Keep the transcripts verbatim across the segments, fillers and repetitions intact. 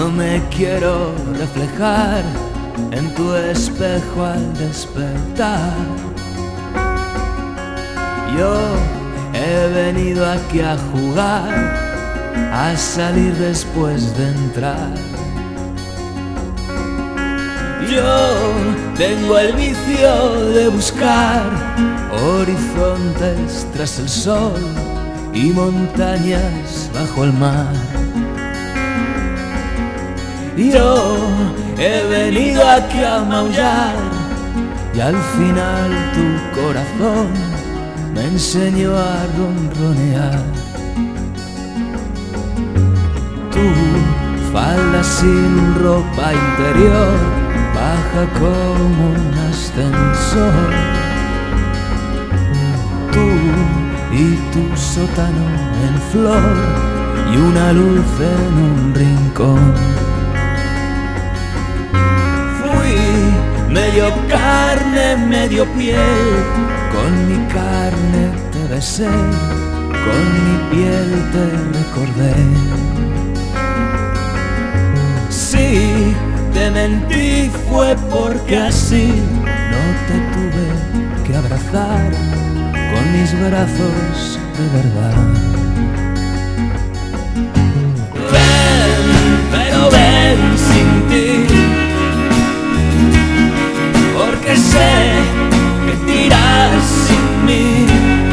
no me quiero reflejar en tu espejo al despertar. Yo he venido aquí a jugar, a salir después de entrar. Yo tengo el vicio de buscar horizontes tras el sol y montañas bajo el mar. Yo he venido aquí a maullar y al final tu corazón me enseñó a ronronear. Tu falda sin ropa interior baja como un ascensor. Tú y tu sótano en flor y una luz en un rincón. Fui medio carne, medio piel, con mi carne te besé, con mi piel te recordé. Sí, te mentí, fue porque así no te tuve que abrazar con mis brazos de verdad. Ven, pero ven sin ti, porque sé que te irás sin mí.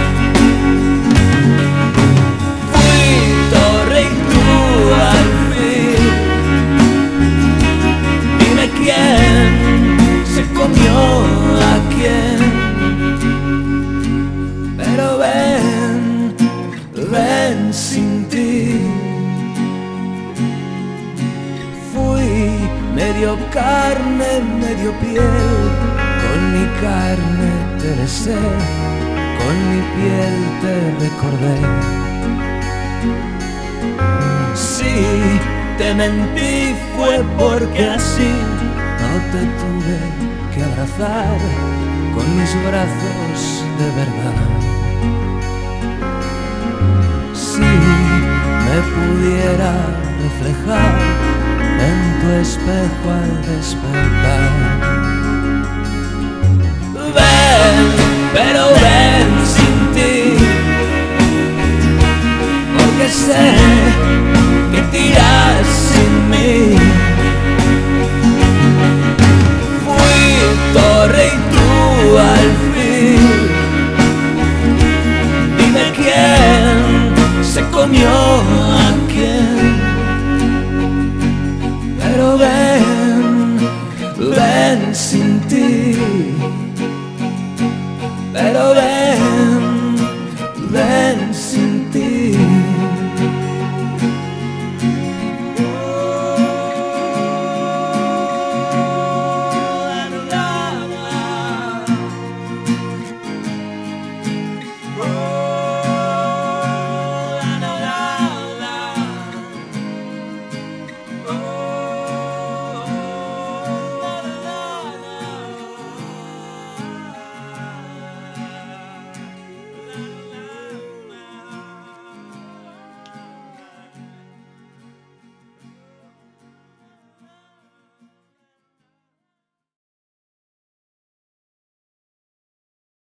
Fui torre y tú alfil, dime quién se comió a quién. Pero ven, ven sin ti. Fui medio carne, medio piel, con mi carne te besé, con mi piel te recordé. Sí, te mentí, fue porque así no te tuve que abrazar con mis brazos de verdad. Si me pudiera reflejar en tu espejo al despertar. Ven, pero ven sin ti, porque sé que te irás sin mí. Fui torre y tú alfil, dime quién se comió a quién. Pero ven, ven sin